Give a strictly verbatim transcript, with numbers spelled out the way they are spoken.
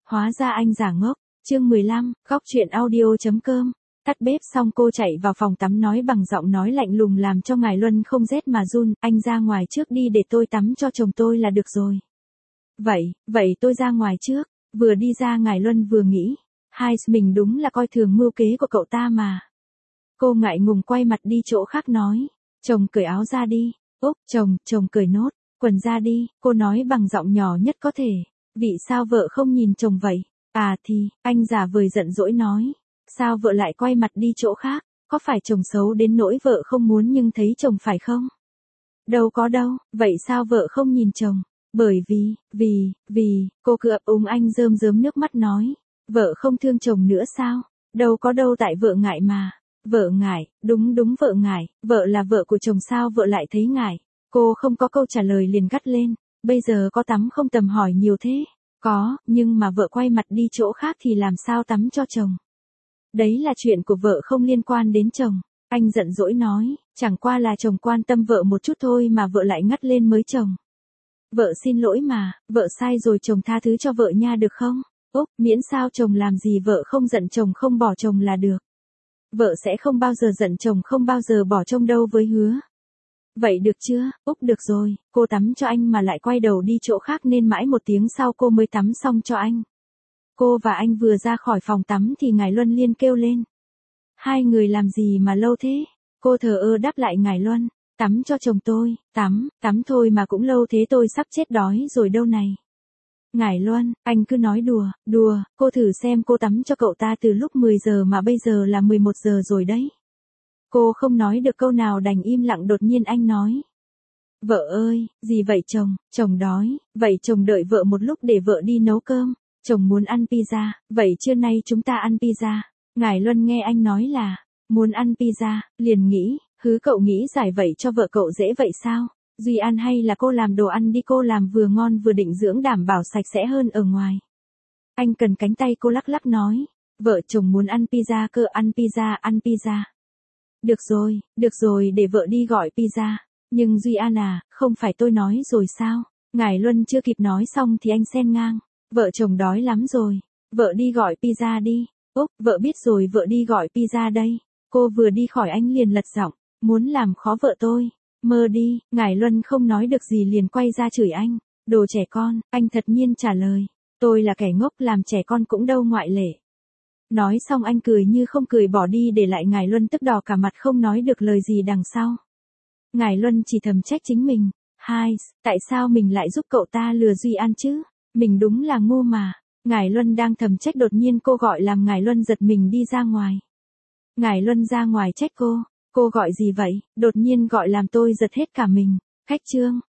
Hóa ra anh giả ngốc. Chương mười lăm, góc chuyện audio chấm com. Tắt bếp xong cô chạy vào phòng tắm nói bằng giọng nói lạnh lùng làm cho ngài Luân không rét mà run, anh ra ngoài trước đi để tôi tắm cho chồng tôi là được rồi. Vậy, vậy tôi ra ngoài trước. Vừa đi ra ngài Luân vừa nghĩ, hai mình đúng là coi thường mưu kế của cậu ta mà. Cô ngại ngùng quay mặt đi chỗ khác nói, chồng cởi áo ra đi. Úp, chồng, chồng cởi nốt, quần ra đi, cô nói bằng giọng nhỏ nhất có thể. Vì sao vợ không nhìn chồng vậy? À thì, anh giả vời giận dỗi nói. Sao vợ lại quay mặt đi chỗ khác? Có phải chồng xấu đến nỗi vợ không muốn nhưng thấy chồng phải không? Đâu có đâu, vậy sao vợ không nhìn chồng? Bởi vì, vì, vì, cô cứ ấp úng anh rơm rớm nước mắt nói. Vợ không thương chồng nữa sao? Đâu có đâu tại vợ ngại mà. Vợ ngại, đúng đúng vợ ngại, vợ là vợ của chồng sao vợ lại thấy ngại? Cô không có câu trả lời liền gắt lên. Bây giờ có tắm không tầm hỏi nhiều thế? Có, nhưng mà vợ quay mặt đi chỗ khác thì làm sao tắm cho chồng? Đấy là chuyện của vợ không liên quan đến chồng. Anh giận dỗi nói, chẳng qua là chồng quan tâm vợ một chút thôi mà vợ lại ngắt lên mới chồng. Vợ xin lỗi mà, vợ sai rồi chồng tha thứ cho vợ nha được không? Úp, miễn sao chồng làm gì vợ không giận chồng không bỏ chồng là được. Vợ sẽ không bao giờ giận chồng không bao giờ bỏ chồng đâu với hứa. Vậy được chưa? Úp được rồi, cô tắm cho anh mà lại quay đầu đi chỗ khác nên mãi một tiếng sau cô mới tắm xong cho anh. Cô và anh vừa ra khỏi phòng tắm thì ngài Luân liên kêu lên. Hai người làm gì mà lâu thế? Cô thờ ơ đáp lại ngài Luân. Tắm cho chồng tôi, tắm, tắm thôi mà cũng lâu thế tôi sắp chết đói rồi đâu này. Ngài Luân, anh cứ nói đùa, đùa, cô thử xem cô tắm cho cậu ta từ lúc mười giờ mà bây giờ là mười một giờ rồi đấy. Cô không nói được câu nào đành im lặng đột nhiên anh nói. Vợ ơi, gì vậy chồng, chồng đói, vậy chồng đợi vợ một lúc để vợ đi nấu cơm, chồng muốn ăn pizza, vậy trưa nay chúng ta ăn pizza. Ngài Luân nghe anh nói là, muốn ăn pizza, liền nghĩ, hứ cậu nghĩ giải vậy cho vợ cậu dễ vậy sao? Duy ăn hay là cô làm đồ ăn đi cô làm vừa ngon vừa định dưỡng đảm bảo sạch sẽ hơn ở ngoài. Anh cần cánh tay cô lắc lắc nói, vợ chồng muốn ăn pizza cơ ăn pizza ăn pizza. Được rồi, được rồi để vợ đi gọi pizza. Nhưng Duy An à, không phải tôi nói rồi sao? Ngài Luân chưa kịp nói xong thì anh xen ngang. Vợ chồng đói lắm rồi. Vợ đi gọi pizza đi. Úp, vợ biết rồi vợ đi gọi pizza đây. Cô vừa đi khỏi anh liền lật giọng. Muốn làm khó vợ tôi. Mơ đi, ngài Luân không nói được gì liền quay ra chửi anh. Đồ trẻ con, anh thật nhiên trả lời. Tôi là kẻ ngốc làm trẻ con cũng đâu ngoại lệ. Nói xong anh cười như không cười bỏ đi để lại ngài Luân tức đỏ cả mặt không nói được lời gì đằng sau. Ngài Luân chỉ thầm trách chính mình. Hai, tại sao mình lại giúp cậu ta lừa Duy An chứ? Mình đúng là ngu mà. Ngài Luân đang thầm trách đột nhiên cô gọi làm ngài Luân giật mình đi ra ngoài. Ngài Luân ra ngoài trách cô. Cô gọi gì vậy? Đột nhiên gọi làm tôi giật hết cả mình. Khách Trương,